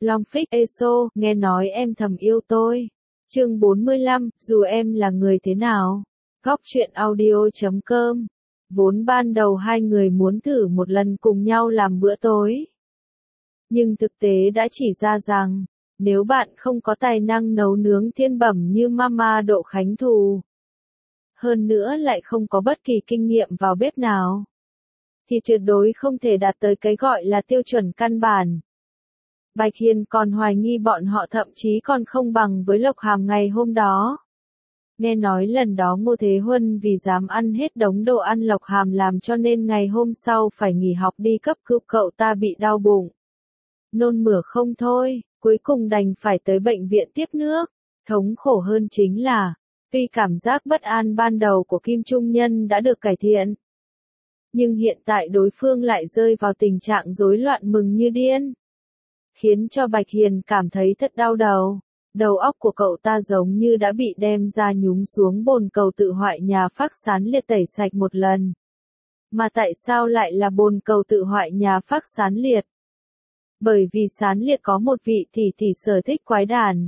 Long Phích ESO, nghe nói em thầm yêu tôi. Chương 45, dù em là người thế nào. Góc truyện audio.com. Vốn ban đầu hai người muốn thử một lần cùng nhau làm bữa tối. Nhưng thực tế đã chỉ ra rằng, nếu bạn không có tài năng nấu nướng thiên bẩm như Mama Độ Khánh Thù, hơn nữa lại không có bất kỳ kinh nghiệm vào bếp nào, thì tuyệt đối không thể đạt tới cái gọi là tiêu chuẩn căn bản. Bạch Hiền còn hoài nghi bọn họ thậm chí còn không bằng với Lộc Hàm ngày hôm đó. Nghe nói lần đó Ngô Thế Huân vì dám ăn hết đống đồ ăn Lộc Hàm làm cho nên ngày hôm sau phải nghỉ học đi cấp cứu cậu ta bị đau bụng. Nôn mửa không thôi, cuối cùng đành phải tới bệnh viện tiếp nước. Thống khổ hơn chính là, tuy cảm giác bất an ban đầu của Kim Trung Nhân đã được cải thiện, nhưng hiện tại đối phương lại rơi vào tình trạng rối loạn mừng như điên, khiến cho Bạch Hiền cảm thấy thật đau đầu. Đầu óc của cậu ta giống như đã bị đem ra nhúng xuống bồn cầu tự hoại nhà Phác Sán Liệt tẩy sạch một lần. Mà tại sao lại là bồn cầu tự hoại nhà Phác Sán Liệt? Bởi vì Sán Liệt có một vị tỷ sở thích quái đản.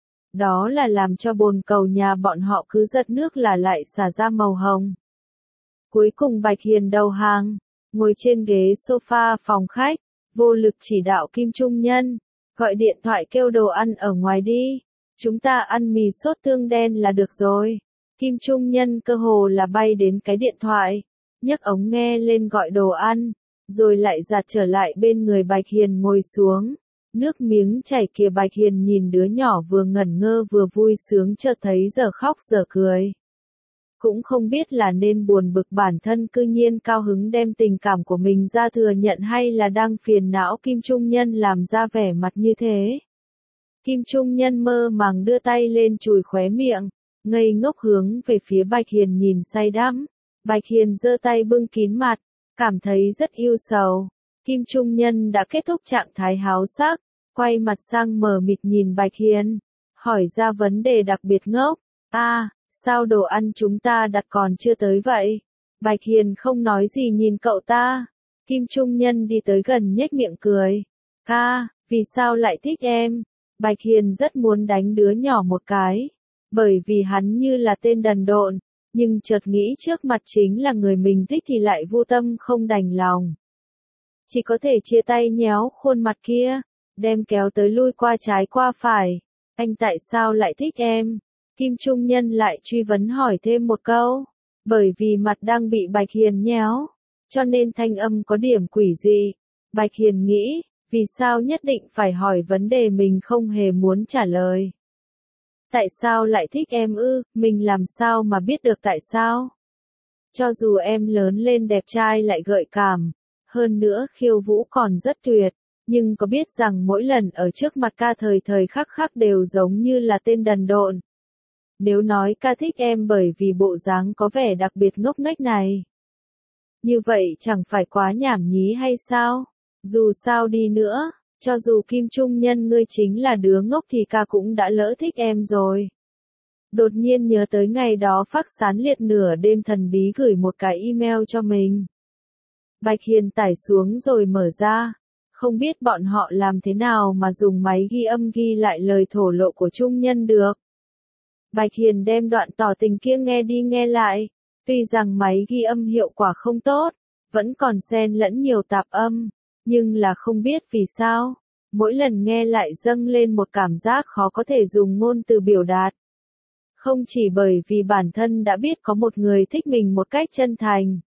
Đó là làm cho bồn cầu nhà bọn họ cứ giật nước là lại xả ra màu hồng. Cuối cùng Bạch Hiền đầu hàng, ngồi trên ghế sofa phòng khách, vô lực chỉ đạo Kim Trung Nhân, gọi điện thoại kêu đồ ăn ở ngoài đi, chúng ta ăn mì sốt tương đen là được rồi. Kim Trung Nhân cơ hồ là bay đến cái điện thoại, nhấc ống nghe lên gọi đồ ăn, rồi lại giạt trở lại bên người Bạch Hiền ngồi xuống. Nước miếng chảy kìa. Bạch Hiền nhìn đứa nhỏ vừa ngẩn ngơ vừa vui sướng chợt thấy giờ khóc giờ cười. Cũng không biết là nên buồn bực bản thân cư nhiên cao hứng đem tình cảm của mình ra thừa nhận hay là đang phiền não Kim Trung Nhân làm ra vẻ mặt như thế. Kim Trung Nhân mơ màng đưa tay lên chùi khóe miệng, ngây ngốc hướng về phía Bạch Hiền nhìn say đắm. Bạch Hiền giơ tay bưng kín mặt, cảm thấy rất ưu sầu. Kim Trung Nhân đã kết thúc trạng thái háo sắc, quay mặt sang mờ mịt nhìn Bạch Hiền, hỏi ra vấn đề đặc biệt ngốc. Sao đồ ăn chúng ta đặt còn chưa tới vậy? Bạch Hiền không nói gì nhìn cậu ta. Kim Trung Nhân đi tới gần nhếch miệng cười. Vì sao lại thích em? Bạch Hiền rất muốn đánh đứa nhỏ một cái, bởi vì hắn như là tên đần độn, nhưng chợt nghĩ trước mặt chính là người mình thích thì lại vô tâm không đành lòng. Chỉ có thể chia tay nhéo khuôn mặt kia, đem kéo tới lui qua trái qua phải. Anh tại sao lại thích em? Kim Trung Nhân lại truy vấn hỏi thêm một câu. Bởi vì mặt đang bị Bạch Hiền nhéo, cho nên thanh âm có điểm quỷ dị. Bạch Hiền nghĩ, vì sao nhất định phải hỏi vấn đề mình không hề muốn trả lời. Tại sao lại thích em ư? Mình làm sao mà biết được tại sao? Cho dù em lớn lên đẹp trai lại gợi cảm, hơn nữa khiêu vũ còn rất tuyệt, nhưng có biết rằng mỗi lần ở trước mặt ca thời thời khắc khắc đều giống như là tên đần độn. Nếu nói ca thích em bởi vì bộ dáng có vẻ đặc biệt ngốc nghếch này, như vậy chẳng phải quá nhảm nhí hay sao? Dù sao đi nữa, cho dù Kim Trung Nhân ngươi chính là đứa ngốc thì ca cũng đã lỡ thích em rồi. Đột nhiên nhớ tới ngày đó Phác Sán Liệt nửa đêm thần bí gửi một cái email cho mình. Bạch Hiền tải xuống rồi mở ra. Không biết bọn họ làm thế nào mà dùng máy ghi âm ghi lại lời thổ lộ của Trung Nhân được. Bạch Hiền đem đoạn tỏ tình kia nghe đi nghe lại. Tuy rằng máy ghi âm hiệu quả không tốt, vẫn còn xen lẫn nhiều tạp âm, nhưng là không biết vì sao, mỗi lần nghe lại dâng lên một cảm giác khó có thể dùng ngôn từ biểu đạt. Không chỉ bởi vì bản thân đã biết có một người thích mình một cách chân thành,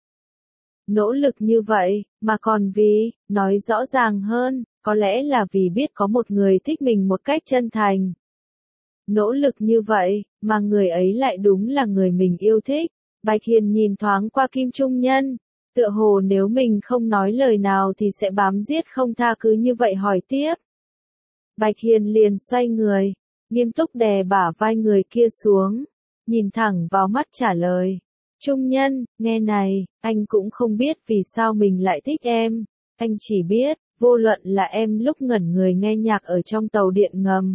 nỗ lực như vậy, mà còn vì, nói rõ ràng hơn, có lẽ là vì biết có một người thích mình một cách chân thành. Nỗ lực như vậy, mà người ấy lại đúng là người mình yêu thích. Bạch Hiền nhìn thoáng qua Kim Trung Nhân, tựa hồ nếu mình không nói lời nào thì sẽ bám giết không tha cứ như vậy hỏi tiếp. Bạch Hiền liền xoay người, nghiêm túc đè bả vai người kia xuống, nhìn thẳng vào mắt trả lời. Trung Nhân, nghe này, anh cũng không biết vì sao mình lại thích em, anh chỉ biết, vô luận là em lúc ngẩn người nghe nhạc ở trong tàu điện ngầm,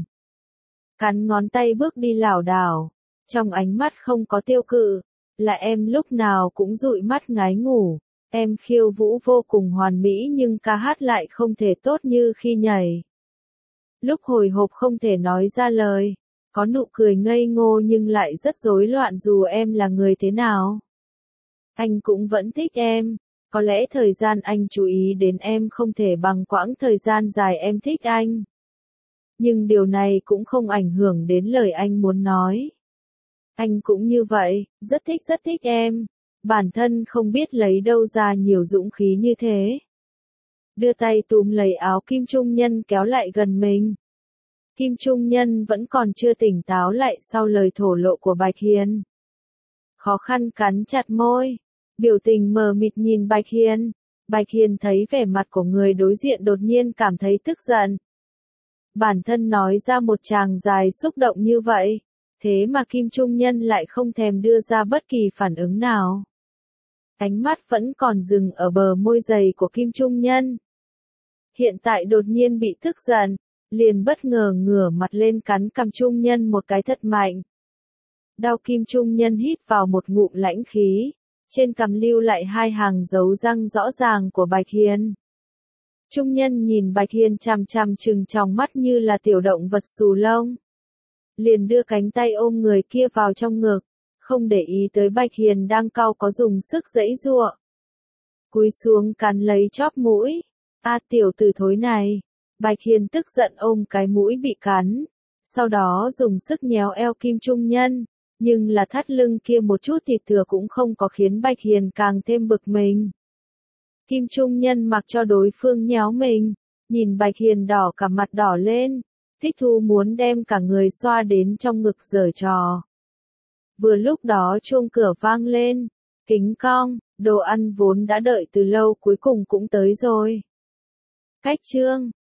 cắn ngón tay bước đi lảo đảo, trong ánh mắt không có tiêu cự, là em lúc nào cũng dụi mắt ngái ngủ, em khiêu vũ vô cùng hoàn mỹ nhưng ca hát lại không thể tốt như khi nhảy. lúc hồi hộp không thể nói ra lời, có nụ cười ngây ngô nhưng lại rất rối loạn dù em là người thế nào. Anh cũng vẫn thích em, có lẽ thời gian anh chú ý đến em không thể bằng quãng thời gian dài em thích anh. Nhưng điều này cũng không ảnh hưởng đến lời anh muốn nói. Anh cũng như vậy, rất thích em. Bản thân không biết lấy đâu ra nhiều dũng khí như thế. Đưa tay túm lấy áo Kim Trung Nhân kéo lại gần mình. Kim Trung Nhân vẫn còn chưa tỉnh táo lại sau lời thổ lộ của Bạch Hiền. Khó khăn cắn chặt môi, biểu tình mờ mịt nhìn Bạch Hiền. Bạch Hiền thấy vẻ mặt của người đối diện đột nhiên cảm thấy tức giận. Bản thân nói ra một tràng dài xúc động như vậy, thế mà Kim Trung Nhân lại không thèm đưa ra bất kỳ phản ứng nào. Ánh mắt vẫn còn dừng ở bờ môi dày của Kim Trung Nhân. Hiện tại đột nhiên bị tức giận, liền bất ngờ ngửa mặt lên cắn cằm Trung Nhân một cái thật mạnh. Đau Kim Trung Nhân hít vào một ngụm lãnh khí, trên cằm lưu lại hai hàng dấu răng rõ ràng của Bạch Hiền. Trung Nhân nhìn Bạch Hiền chằm chằm trừng trong mắt như là tiểu động vật xù lông. Liền đưa cánh tay ôm người kia vào trong ngực, không để ý tới Bạch Hiền đang cau có dùng sức giãy giụa. Cúi xuống cắn lấy chóp mũi. A tiểu tử thối này. Bạch Hiền tức giận ôm cái mũi bị cắn, sau đó dùng sức nhéo eo Kim Trung Nhân, nhưng là thắt lưng kia một chút thịt thừa cũng không có khiến Bạch Hiền càng thêm bực mình. Kim Trung Nhân mặc cho đối phương nhéo mình, nhìn Bạch Hiền đỏ cả mặt đỏ lên, thích thú muốn đem cả người xoa đến trong ngực giở trò. Vừa lúc đó chuông cửa vang lên, kính cong, đồ ăn vốn đã đợi từ lâu cuối cùng cũng tới rồi. Cách chương